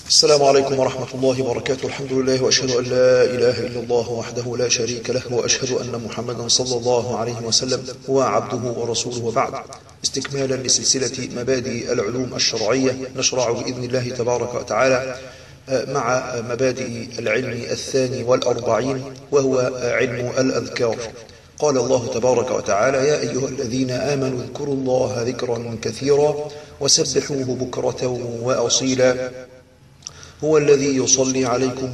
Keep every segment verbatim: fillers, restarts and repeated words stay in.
السلام عليكم ورحمة الله وبركاته. الحمد لله وأشهد أن لا إله إلا الله وحده لا شريك له، وأشهد أن محمدا صلى الله عليه وسلم هو عبده ورسوله، وبعد. استكمالا لسلسلة مبادئ العلوم الشرعية، نشرع بإذن الله تبارك وتعالى مع مبادئ العلم الثاني والأربعين، وهو علم الأذكار. قال الله تبارك وتعالى: يا أيها الذين آمنوا اذكروا الله ذكرا كثيرا وسبحوه بكرة وأصيلا، هو الذي يصلي عليكم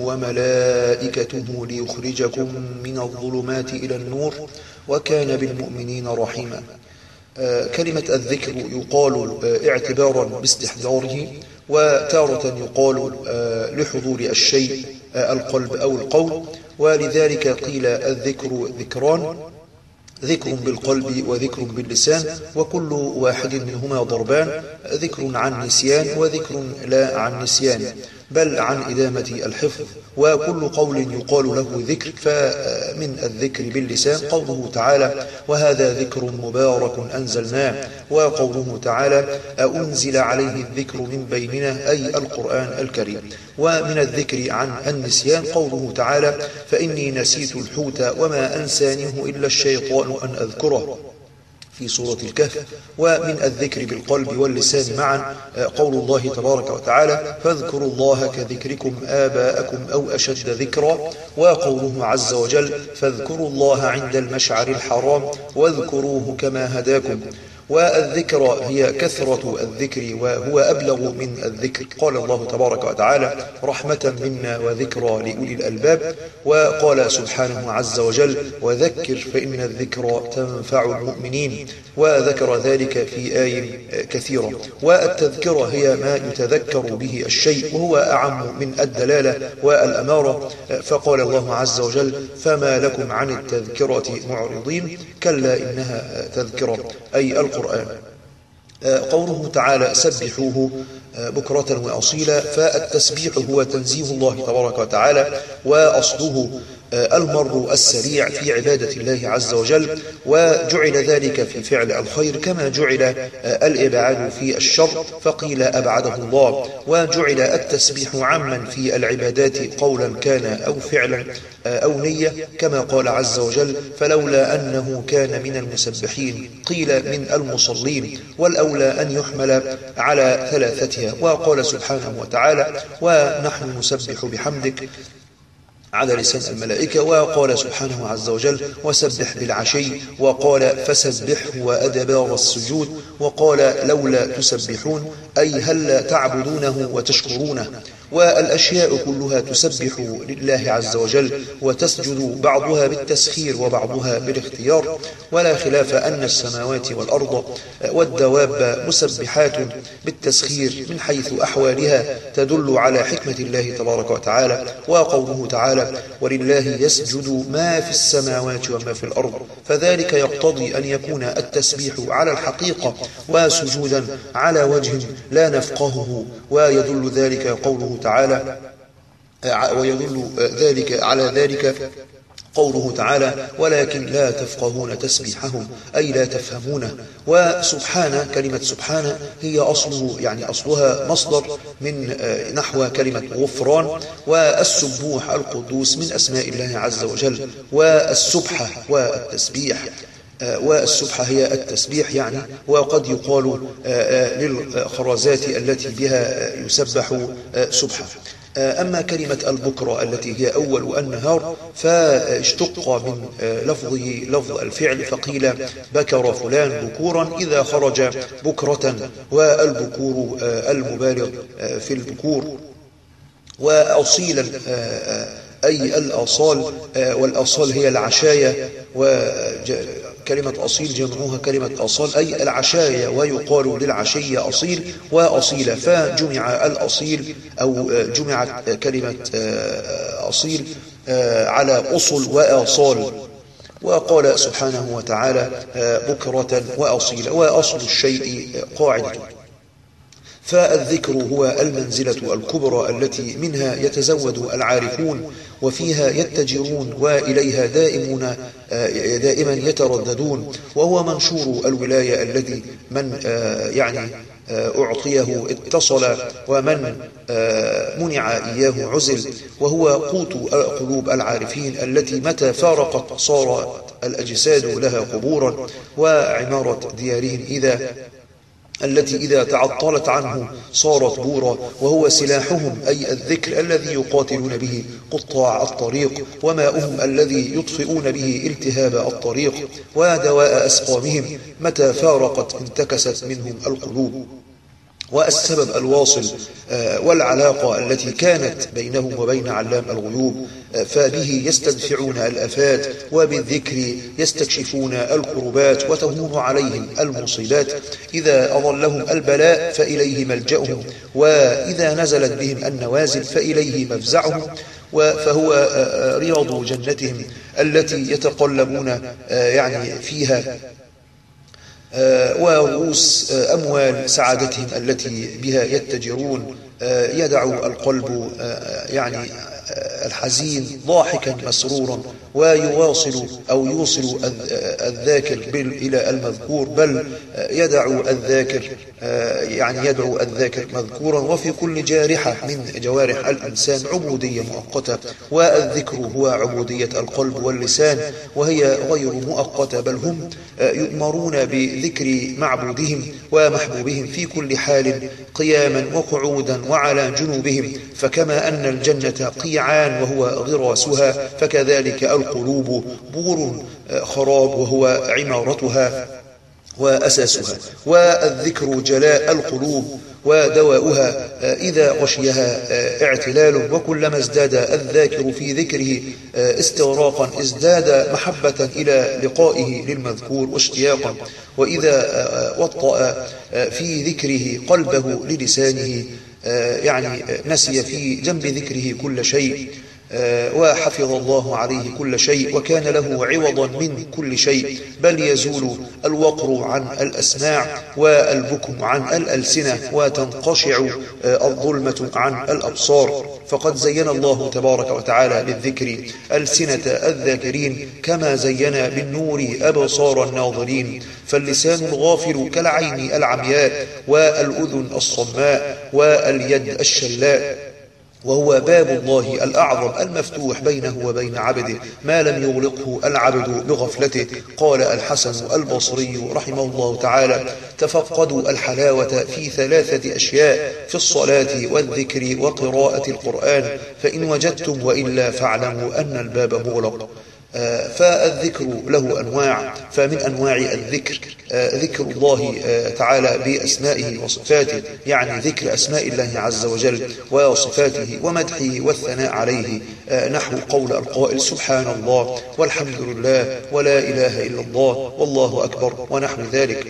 وملائكته ليخرجكم من الظلمات إلى النور وكان بالمؤمنين رحيما. آه كلمة الذكر يقال آه اعتبارا باستحضاره، وتارة يقال آه لحضور الشيء آه القلب أو القول، ولذلك قيل الذكر ذكران: ذكر بالقلب وذكر باللسان، وكل واحد منهما ضربان: ذكر عن نسيان وذكر لا عن نسيان، بل عن إدامة الحفظ. وكل قول يقال له ذكر، فمن الذكر باللسان قوله تعالى: وهذا ذكر مبارك أنزلناه، وقوله تعالى: أنزل عليه الذكر من بيننا، أي القرآن الكريم. ومن الذكر عن النسيان قوله تعالى: فإني نسيت الحوت وما أنسانيه إلا الشيطان أن أذكره، في سورة الكهف. ومن الذكر بالقلب واللسان معا قول الله تبارك وتعالى: فاذكروا الله كذكركم آباءكم أو أشد ذكرا، وقوله عز وجل: فاذكروا الله عند المشعر الحرام واذكروه كما هداكم. والذكر هي كثرة الذكر، وهو أبلغ من الذكر. قال الله تبارك وتعالى: رحمة منا وذكرى لأولي الألباب. وقال سبحانه عز وجل: وذكر فإن الذكرى تنفع المؤمنين. وذكر ذلك في آي كثيرة. والتذكرة هي ما يتذكر به الشيء، وهو أعم من الدلالة والأمارة. فقال الله عز وجل: فما لكم عن التذكرة معرضين، كلا إنها تذكرة، أي القرآن. قوله تعالى: سبحوه بكرة وأصيلا، فالتسبيح هو تنزيه الله تبارك وتعالى، وأصله المر السريع في عبادة الله عز وجل، وجعل ذلك في فعل الخير، كما جعل الإبعاد في الشر فقيل أبعده الله. وجعل التسبيح عاما في العبادات قولا كان أو فعلا أو نية، كما قال عز وجل: فلولا أنه كان من المسبحين قيل من المصلين، والأولى أن يحمل على ثلاثتها. وقال سبحانه وتعالى: ونحن نسبح بحمدك على لسان الملائكة. وقال سبحانه عز وجل: وسبح بالعشي. وقال: فسبحه وأدبار السجود. وقال: لولا تسبحون، أي هل تعبدونه وتشكرونه. والأشياء كلها تسبح لله عز وجل وتسجد، بعضها بالتسخير وبعضها بالاختيار. ولا خلاف أن السماوات والأرض والدواب مسبحات بالتسخير من حيث أحوالها تدل على حكمة الله تبارك وتعالى. وقوله تعالى: ولله يسجد ما في السماوات وما في الأرض، فذلك يقتضي أن يكون التسبيح على الحقيقة وسجودا على وجه لا نفقهه. ويدل ذلك قوله تعالى ويدل ذلك على ذلك قوله تعالى: ولكن لا تفقهون تسبيحهم، أي لا تفهمونه. وسبحانه، كلمة سبحانه هي أصله يعني أصلها مصدر من نحو كلمة غفران. والسبوح القدوس من أسماء الله عز وجل. والسبحة والتسبيح والسبحة هي التسبيح يعني. وقد يقال للخرزات التي بها يسبح سبحة. أما كلمة البكرة التي هي أول النهار، فاشتق من لفظه لفظ الفعل، فقيل: بكر فلان بكورا إذا خرج بكرة. والبكور المبالغ في البكور. وأصيلا أي الأصال، والأصال هي العشاية. وكلمة أصيل جمعوها كلمة أصال، أي العشاية، ويقال للعشي أصيل وأصيلة، فجمع الأصيل أو جمعت كلمة أصيل على أصل وآصال. وقال سبحانه وتعالى: بكرة وأصيلا. وأصل الشيء قاعدة. فالذكر هو المنزلة الكبرى التي منها يتزود العارفون وفيها يتجرون وإليها دائمون دائما يترددون، وهو منشور الولاية الذي من يعني أعطيه اتصل، ومن منع إياه عزل، وهو قوت قلوب العارفين التي متى فارقت صارت الأجساد لها قبورا، وعمارة ديارهم إذا التي إذا تعطلت عنه صارت بورا، وهو سلاحهم أي الذكر الذي يقاتلون به قطاع الطريق، وماؤهم الذي يطفئون به التهاب الطريق، ودواء أسقامهم متى فارقت انتكست منهم القلوب، والسبب الواصل والعلاقة التي كانت بينهم وبين علام الغيوب، فبه يستدفعون الآفات، وبالذكر يستكشفون الكربات وتهون عليهم المصيبات، إذا أضلهم البلاء فإليه ملجأهم، وإذا نزلت بهم النوازل فإليه مفزعهم، فهو رياض جنتهم التي يتقلبون يعني فيها، ورؤوس أموال سعادتهم التي بها يتجرون. يدعو القلب يعني الحزين ضاحكا مسرورا، ويواصل أو يوصل الذاكر إلى المذكور، بل يدعو الذاكر يعني يدعو الذاكر مذكورا. وفي كل جارحة من جوارح الإنسان عبودية مؤقتة، والذكر هو عبودية القلب واللسان، وهي غير مؤقتة، بل هم يؤمرون بذكر معبودهم ومحبوبهم في كل حال، قياما وقعودا وعلى جنوبهم. فكما أن الجنة قيعان وهو غراسها، فكذلك القلوب بور خراب وهو عمارتها وأساسها. والذكر جلاء القلوب ودواؤها إذا غشيها اعتلال، وكلما ازداد الذاكر في ذكره استغراقا ازداد محبة إلى لقائه للمذكور واشتياقا، وإذا وطأ في ذكره قلبه للسانه يعني نسي في جنب ذكره كل شيء، وحفظ الله عليه كل شيء، وكان له عوضا من كل شيء، بل يزول الوقر عن الأسماع والبكم عن الألسنة، وتنقشع الظلمة عن الأبصار. فقد زين الله تبارك وتعالى للذكر ألسنة الذاكرين، كما زين بالنور أبصار الناظرين. فاللسان الغافل كالعين العمياء، والأذن الصماء، واليد الشلاء، وهو باب الله الأعظم المفتوح بينه وبين عبده ما لم يغلقه العبد بغفلته. قال الحسن البصري رحمه الله تعالى: تفقدوا الحلاوة في ثلاثة أشياء، في الصلاة والذكر وقراءة القرآن، فإن وجدتم، وإلا فاعلموا أن الباب مغلق. فالذكر له أنواع، فمن أنواع الذكر ذكر الله تعالى بأسمائه وصفاته، يعني ذكر أسماء الله عز وجل وصفاته ومدحه والثناء عليه، نحو قول القائل: سبحان الله والحمد لله ولا إله إلا الله والله أكبر، ونحو ذلك.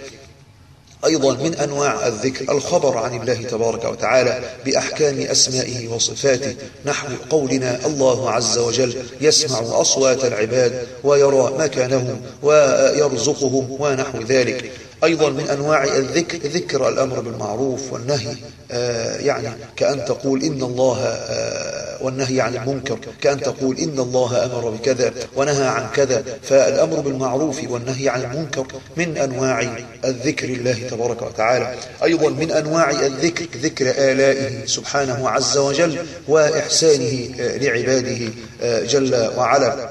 أيضا من أنواع الذكر الخبر عن الله تبارك وتعالى بأحكام أسمائه وصفاته، نحو قولنا: الله عز وجل يسمع أصوات العباد ويرى مكانهم ويرزقهم، ونحو ذلك. أيضا من أنواع الذكر ذكر الأمر بالمعروف والنهي، آه يعني كأن تقول إن الله آه والنهي عن المنكر، كأن تقول إن الله أمر بكذا ونهى عن كذا. فالأمر بالمعروف والنهي عن المنكر من أنواع الذكر الله تبارك وتعالى. أيضا من أنواع الذكر ذكر آلائه سبحانه عز وجل وإحسانه لعباده جل وعلا.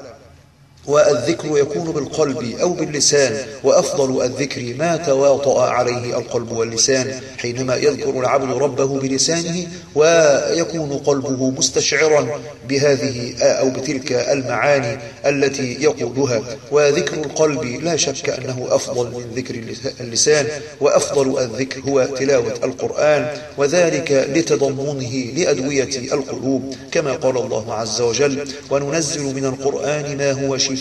والذكر يكون بالقلب أو باللسان، وأفضل الذكر ما تواطأ عليه القلب واللسان، حينما يذكر العبد ربه بلسانه ويكون قلبه مستشعرا بهذه أو بتلك المعاني التي يقولها. وذكر القلب لا شك أنه أفضل من ذكر اللسان، وأفضل الذكر هو تلاوة القرآن، وذلك لتضمنه لأدوية القلوب، كما قال الله عز وجل: وننزل من القرآن ما هو شفاء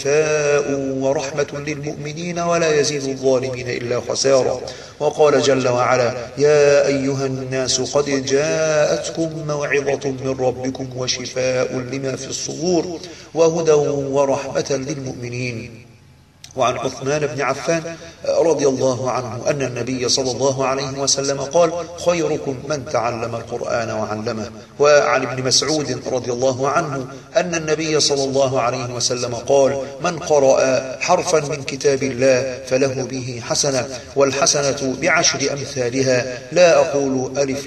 ورحمة للمؤمنين ولا يزيد الظالمين إلا خسارا. وقال جل وعلا: يا أيها الناس قد جاءتكم موعظة من ربكم وشفاء لما في الصدور وهدى ورحمة للمؤمنين. وعن عثمان بن عفان رضي الله عنه أن النبي صلى الله عليه وسلم قال: خيركم من تعلم القرآن وعلمه. وعن ابن مسعود رضي الله عنه أن النبي صلى الله عليه وسلم قال: من قرأ حرفا من كتاب الله فله به حسنة، والحسنة بعشر أمثالها، لا أقول ألف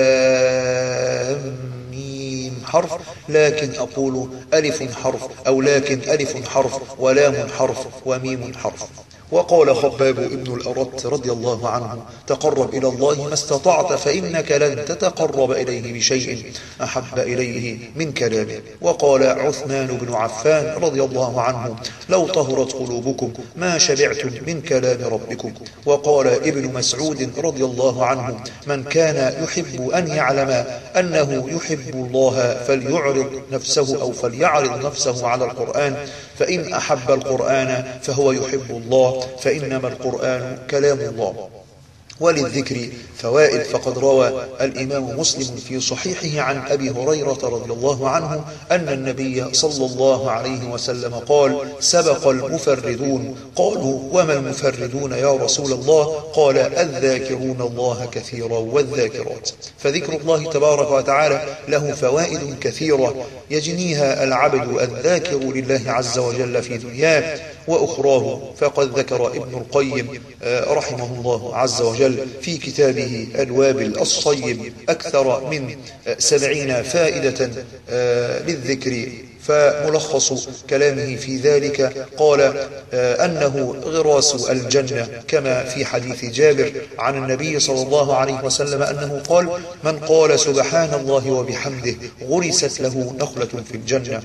لام حرف، لكن أقول ألف حرف، أو لكن ألف حرف ولام حرف وميم حرف. وقال خباب بن الأرت رضي الله عنه: تقرب إلى الله ما استطعت، فإنك لن تتقرب إليه بشيء أحب إليه من كلامه. وقال عثمان بن عفان رضي الله عنه: لو طهرت قلوبكم ما شبعتم من كلام ربكم. وقال ابن مسعود رضي الله عنه: من كان يحب أن يعلم أنه يحب الله فليعرض نفسه أو فليعرض نفسه على القرآن، فإن أحب القرآن فهو يحب الله، فإنما القرآن كلام الله. وللذكر فوائد، فقد روى الإمام مسلم في صحيحه عن أبي هريرة رضي الله عنه أن النبي صلى الله عليه وسلم قال: سبق المفردون. قالوا: وما المفردون يا رسول الله؟ قال: الذاكرون الله كثيرا والذاكرات. فذكر الله تبارك وتعالى له فوائد كثيرة يجنيها العبد الذاكر لله عز وجل في دنياه وأخراه. فقد ذكر ابن القيم رحمه الله عز وجل في كتابه الوابل الصيب أكثر من سبعين فائدة للذكر، فملخص كلامه في ذلك قال أنه غراس الجنة، كما في حديث جابر عن النبي صلى الله عليه وسلم أنه قال: من قال سبحان الله وبحمده غرست له نخلة في الجنة.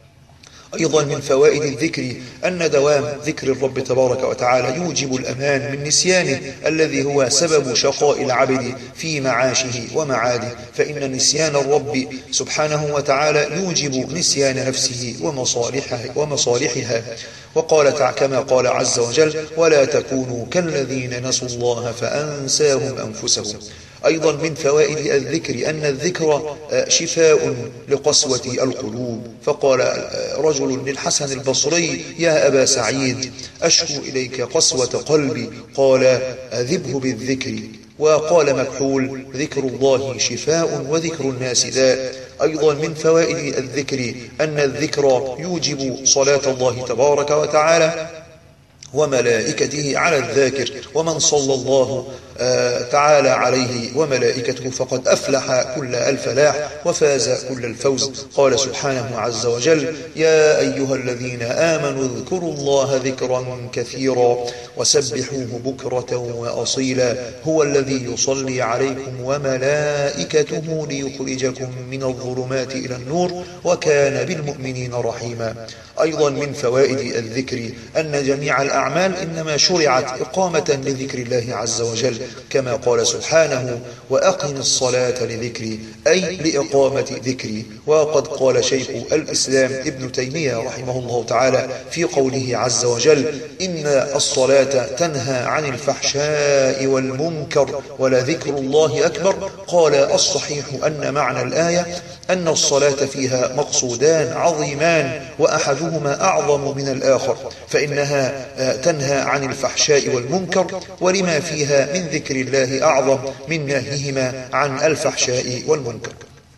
أيضا من فوائد الذكر أن دوام ذكر الرب تبارك وتعالى يوجب الأمان من نسيانه الذي هو سبب شقاء العبد في معاشه ومعاده، فإن نسيان الرب سبحانه وتعالى يوجب نسيان نفسه ومصالحها, ومصالحها. وقال كما قال عز وجل: ولا تكونوا كالذين نسوا الله فأنساهم أنفسهم. أيضا من فوائد الذكر أن الذكر شفاء لقسوة القلوب، فقال رجل للحسن البصري: يا أبا سعيد، أشكو إليك قسوة قلبي. قال: أذبه بالذكر. وقال مكحول: ذكر الله شفاء وذكر الناس داء. أيضا من فوائد الذكر أن الذكر يوجب صلاة الله تبارك وتعالى وملائكته على الذاكر، ومن صلى الله تعالى عليه وملائكته فقد أفلح كل الفلاح وفاز كل الفوز. قال سبحانه عز وجل: يا أيها الذين آمنوا اذكروا الله ذكرا كثيرا وسبحوه بكرة وأصيلا، هو الذي يصلي عليكم وملائكته ليخرجكم من الظلمات إلى النور وكان بالمؤمنين رحيما. أيضا من فوائد الذكر أن جميع الأعمال إنما شرعت إقامة لذكر الله عز وجل، كما قال سبحانه: وأقم الصلاة لذكري، أي لإقامة ذكري. وقد قال شيخ الإسلام ابن تيمية رحمه الله تعالى في قوله عز وجل: إن الصلاة تنهى عن الفحشاء والمنكر ولذكر الله أكبر. قال: الصحيح أن معنى الآية أن الصلاة فيها مقصودان عظيمان، وأحدهما أعظم من الآخر، فإنها تنهى عن الفحشاء والمنكر، ولما فيها من ذكر الله أعظم من نهيهما عن الفحشاء والمنكر.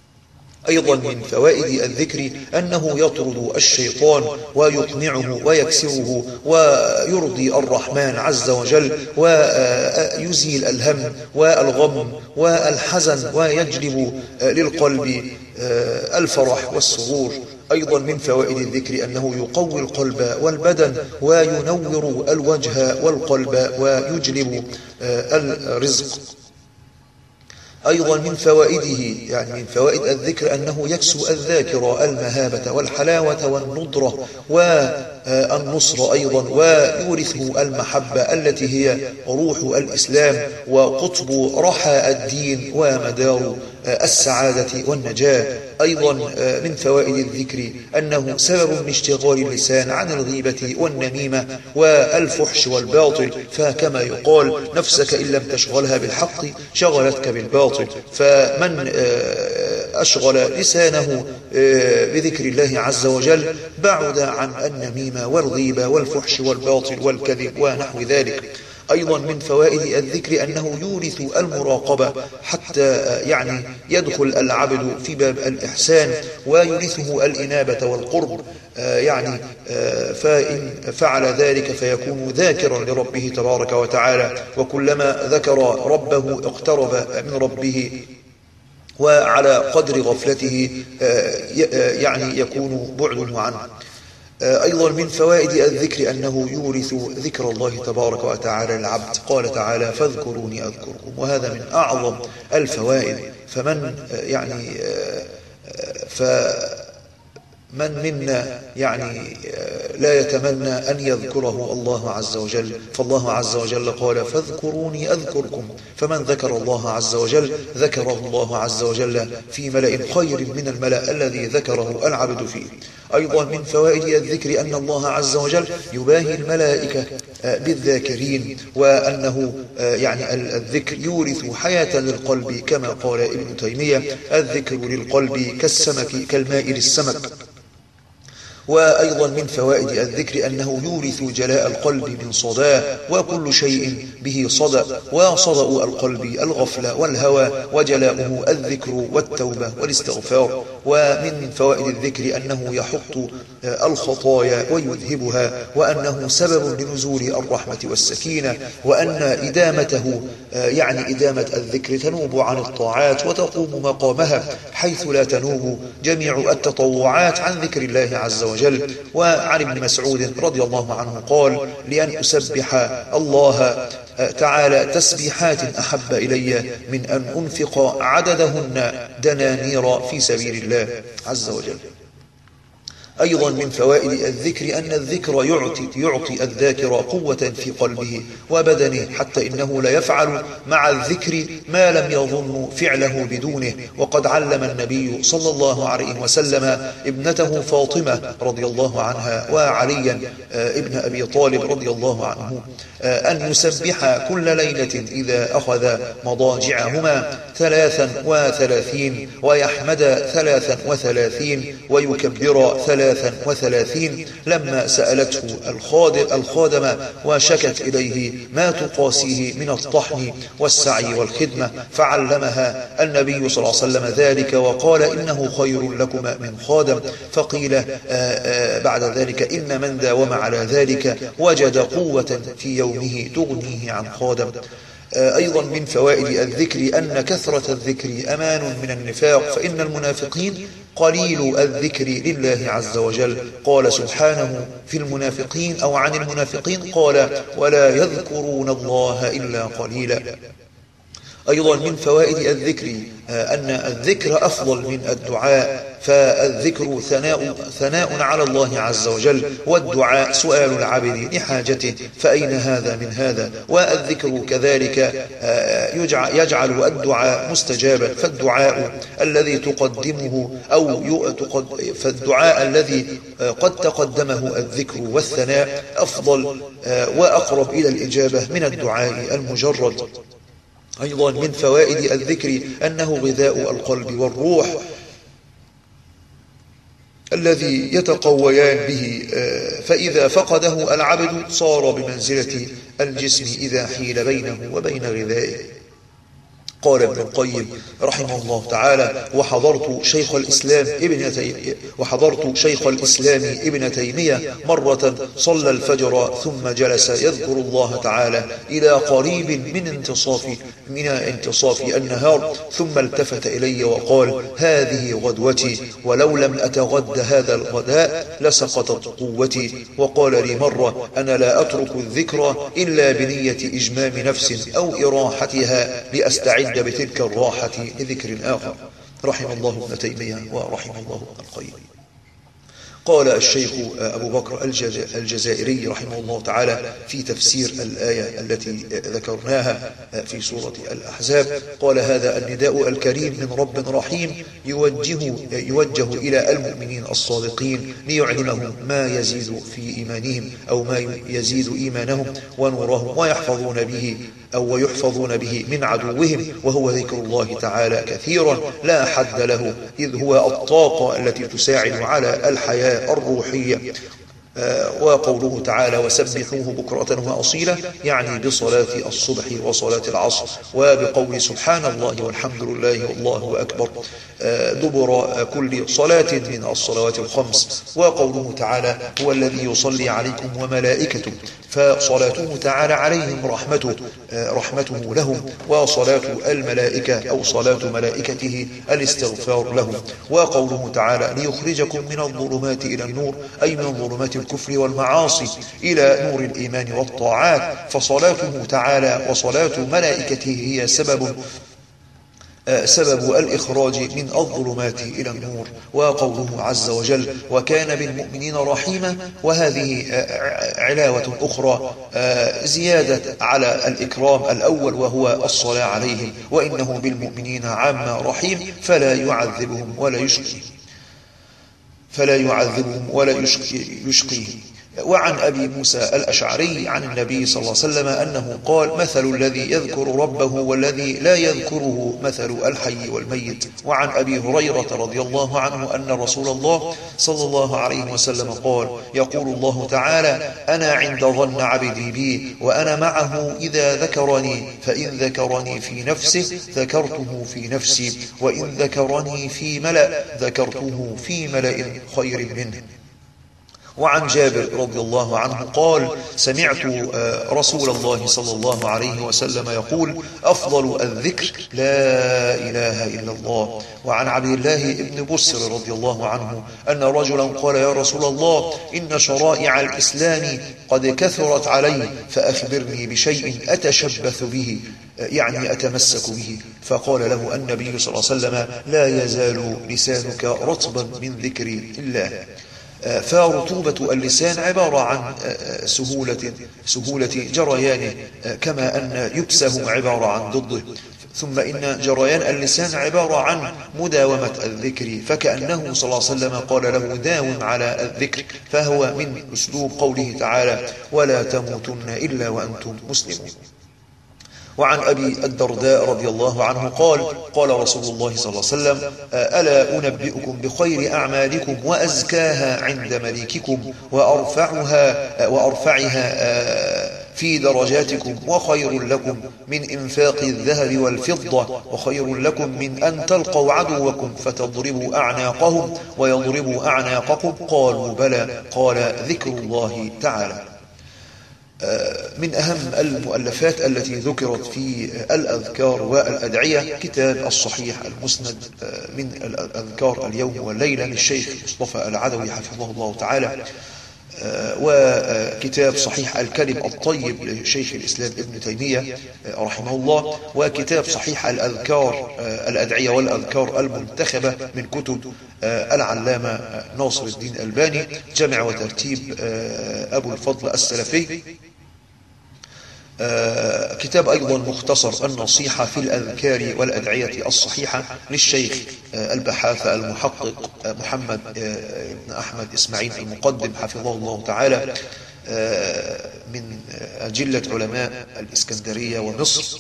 أيضا من فوائد الذكر أنه يطرد الشيطان ويقنعه ويكسره ويرضي الرحمن عز وجل ويزيل الهم والغم والحزن ويجلب للقلب الفرح والسرور. أيضا من فوائد الذكر أنه يقوي القلب والبدن وينور الوجه والقلب ويجلب الرزق. أيضا من فوائده يعني من فوائد الذكر أنه يكسو الذاكر المهابة والحلاوة والندرة والنصر أيضا، ويورثه المحبة التي هي روح الإسلام وقطب رحى الدين ومدار السعادة والنجاة. أيضا من فوائد الذكر أنه سبب لاشتغال اللسان عن الغيبة والنميمة والفحش والباطل، فكما يقال: نفسك إن لم تشغلها بالحق شغلتك بالباطل. فمن أشغل لسانه بذكر الله عز وجل بعد عن النميمة والغيبة والفحش والباطل والكذب ونحو ذلك. أيضا من فوائد الذكر أنه يورث المراقبة حتى يعني يدخل العبد في باب الإحسان ويورثه الإنابة والقرب، يعني فإن فعل ذلك فيكون ذاكرا لربه تبارك وتعالى، وكلما ذكر ربه اقترب من ربه، وعلى قدر غفلته يعني يكون بعده عنه. أيضا من فوائد الذكر أنه يورث ذكر الله تبارك وتعالى العبد. قال تعالى فاذكروني أذكركم، وهذا من أعظم الفوائد. فمن يعني فمن منا يعني لا يتمنى أن يذكره الله عز وجل؟ فالله عز وجل قال فاذكروني أذكركم، فمن ذكر الله عز وجل ذكره الله عز وجل في ملأ خير من الملأ الذي ذكره العبد فيه. أيضا من فوائد الذكر أن الله عز وجل يباهي الملائكة بالذاكرين، وأنه يعني الذكر يورث حياة للقلب، كما قال ابن تيمية الذكر للقلب كالسمك كالماء للسمك. وأيضا من فوائد الذكر أنه يورث جلاء القلب من صداه، وكل شيء به صدى، وصدأ القلب الغفلة والهوى، وجلاؤه الذكر والتوبة والاستغفار. ومن فوائد الذكر أنه يحط الخطايا ويذهبها، وأنه سبب لنزول الرحمة والسكينة، وأن إدامته يعني إدامة الذكر تنوب عن الطاعات وتقوم مقامها، حيث لا تنوب جميع التطوعات عن ذكر الله عز وجل. وعن ابن مسعود رضي الله عنه قال لأن أسبح الله تعالى تسبيحات أحب إلي من أن أنفق عددهن دنانير في سبيل الله عز وجل. أيضا من فوائد الذكر أن الذكر يعطي, يعطي الذاكر قوة في قلبه وبدنه، حتى إنه لا يفعل مع الذكر ما لم يظن فعله بدونه. وقد علم النبي صلى الله عليه وسلم ابنته فاطمة رضي الله عنها وعليا ابن أبي طالب رضي الله عنه أن يسبح كل ليلة إذا أخذ مضاجعهما ثلاثا وثلاثين، ويحمد ثلاثا وثلاثين، ويكبر ثلاثا وثلاثين. لما سألته الخادمة وشكت إليه ما تقاسيه من الطحن والسعي والخدمة، فعلمها النبي صلى الله عليه وسلم ذلك، وقال إنه خير لكما من خادم. فقيل آآ آآ بعد ذلك إن من داوم على ذلك وجد قوة في يومه تغنيه عن خادم. أيضا من فوائد الذكر أن كثرة الذكر أمان من النفاق، فإن المنافقين قليل الذكر لله عز وجل. قال سبحانه في المنافقين أو عن المنافقين قال ولا يذكرون الله إلا قليلا. أيضا من فوائد الذكر أن الذكر أفضل من الدعاء، فالذكر ثناء, ثناء على الله عز وجل، والدعاء سؤال العبد لحاجته، فأين هذا من هذا؟ والذكر كذلك يجعل الدعاء مستجابا، فالدعاء الذي تقدمه أو فالدعاء الذي قد تقدمه الذكر والثناء أفضل وأقرب إلى الإجابة من الدعاء المجرد. أيضا من فوائد الذكر أنه غذاء القلب والروح الذي يتقويان به، فإذا فقده العبد صار بمنزلة الجسم إذا حيل بينه وبين غذائه. قال ابن القيم رحمه الله تعالى وحضرت شيخ الإسلام ابن تيمية وحضرت شيخ الإسلام ابن تيمية مرة صلى الفجر ثم جلس يذكر الله تعالى إلى قريب من انتصاف من انتصاف النهار، ثم التفت إلي وقال هذه غدوتي، ولو لم أتغد هذا الغداء لسقطت قوتي. وقال لي مرة أنا لا أترك الذكر إلا بنية إجمام نفس أو إراحتها لأستعد بتلك الراحة لذكر آخر. رحم الله ابن تيمية ورحم الله ابن القيم. قال الشيخ أبو بكر الجزائري رحمه الله تعالى في تفسير الآية التي ذكرناها في سورة الأحزاب، قال هذا النداء الكريم من رب رحيم يوجه, يوجه إلى المؤمنين الصادقين ليعلمهم ما يزيد في إيمانهم أو ما يزيد إيمانهم ونورهم ويحفظون به أو ويحفظون به من عدوهم، وهو ذكر الله تعالى كثيرا لا حد له، إذ هو الطاقة التي تساعد على الحياة الروحية. وقوله تعالى وسبحوه بكرة وأصيلا يعني بصلاة الصبح وصلاة العصر، وبقول سبحان الله والحمد لله والله أكبر دبر كل صلاة من الصلوات الخمس. وقوله تعالى هو الذي يصلي عليكم وملائكته، فصلاته تعالى عليهم رحمته رحمته لهم، وصلاة الملائكة أو صلاة ملائكته الاستغفار لهم. وقوله تعالى ليخرجكم من الظلمات إلى النور، أي من ظلمات الكفر والمعاصي إلى نور الإيمان والطاعات، فصلاته تعالى وصلاة ملائكته هي سبب سبب الإخراج من الظلمات إلى النور. وقوله عز وجل وكان بالمؤمنين رحيما، وهذه علاوة أخرى زيادة على الإكرام الأول وهو الصلاة عليهم، وإنه بالمؤمنين عام رحيم فلا يعذبهم ولا يشقيهم فلا يعذبهم ولا يشقيهم. وعن أبي موسى الأشعري عن النبي صلى الله عليه وسلم أنه قال مثل الذي يذكر ربه والذي لا يذكره مثل الحي والميت. وعن أبي هريرة رضي الله عنه أن رسول الله صلى الله عليه وسلم قال يقول الله تعالى أنا عند ظن عبدي بي وأنا معه إذا ذكرني، فإن ذكرني في نفسه ذكرته في نفسي، وإن ذكرني في ملأ ذكرته في ملأ خير منه. وعن جابر رضي الله عنه قال سمعت رسول الله صلى الله عليه وسلم يقول أفضل الذكر لا إله إلا الله. وعن عبد الله بن بسر رضي الله عنه أن رجلا قال يا رسول الله إن شرائع الإسلام قد كثرت علي، فأخبرني بشيء أتشبث به يعني أتمسك به. فقال له النبي صلى الله عليه وسلم لا يزال لسانك رطبا من ذكر الله. فرطوبة اللسان عبارة عن سهولة سهولة جريانه، كما أن يبسه عبارة عن ضده. ثم إن جريان اللسان عبارة عن مداومة الذكر، فكأنه صلى الله عليه وسلم قال له داوم على الذكر، فهو من أسلوب قوله تعالى ولا تموتن إلا وأنتم مسلمون. وعن أبي الدرداء رضي الله عنه قال قال رسول الله صلى الله عليه وسلم ألا أنبئكم بخير أعمالكم وأزكاها عند مليككم وأرفعها, وأرفعها في درجاتكم وخير لكم من إنفاق الذهب والفضة وخير لكم من أن تلقوا عدوكم فتضربوا أعناقهم ويضربوا أعناقكم؟ قالوا بلى. قال ذكر الله تعالى. من أهم المؤلفات التي ذكرت في الأذكار والأدعية كتاب الصحيح المسند من الأذكار اليوم والليلة للشيخ مصطفى العدوي حفظه الله تعالى، وكتاب صحيح الكلم الطيب لشيخ الإسلام ابن تيمية رحمه الله، وكتاب صحيح الأذكار الأدعية والأذكار المنتخبة من كتب العلامة ناصر الدين الألباني، جمع وترتيب أبو الفضل السلفي. آه كتاب أيضا مختصر النصيحة في الأذكار والأدعية الصحيحة للشيخ آه البحاث المحقق آه محمد آه بن أحمد إسماعيل المقدم حفظه الله تعالى، آه من أجلة علماء الإسكندرية ومصر.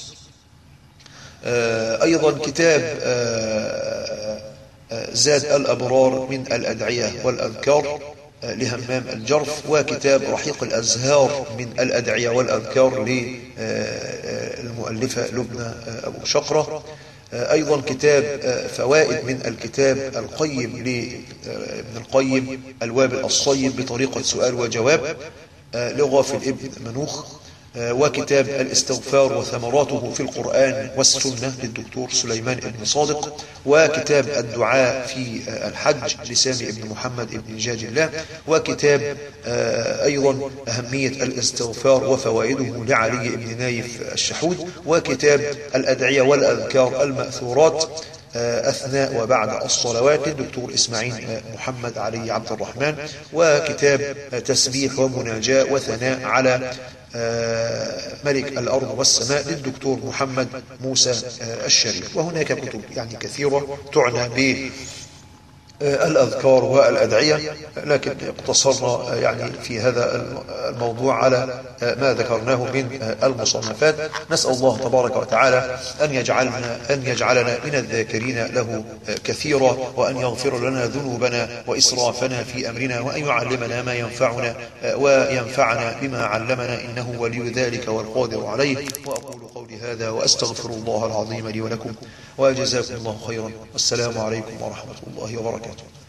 آه أيضا كتاب آه آه زاد الأبرار من الأدعية والأذكار لهمام الجرف، وكتاب رحيق الأزهار من الأدعية والأذكار للمؤلفة لبنى أبو شقرة. أيضا كتاب فوائد من الكتاب القيم لابن القيم الوابل الصيب بطريقة سؤال وجواب لغافل ابن منوخ، وكتاب الاستغفار وثمراته في القرآن والسنة للدكتور سليمان بن صادق، وكتاب الدعاء في الحج لسامي بن محمد بن جاد الله، وكتاب أيضا أهمية الاستغفار وفوائده لعلي بن نايف الشحود، وكتاب الأدعية والأذكار المأثورات أثناء وبعد الصلوات للدكتور إسماعيل محمد علي عبد الرحمن، وكتاب تسبيح ومناجاة وثناء على ملك الأرض والسماء للدكتور محمد موسى الشريف. وهناك كتب يعني كثيرة تعنى الأذكار والأدعية، لكن اقتصرنا يعني في هذا الموضوع على ما ذكرناه من المصنفات. نسأل الله تبارك وتعالى أن يجعلنا, أن يجعلنا من الذاكرين له كثيرا، وأن يغفر لنا ذنوبنا وإسرافنا في أمرنا، وأن يعلمنا ما ينفعنا وينفعنا بما علمنا، إنه ولي ذلك والقادر عليه. وأقول قولي هذا وأستغفر الله العظيم لي ولكم، وجزاكم الله خيرا، والسلام عليكم ورحمة الله وبركاته.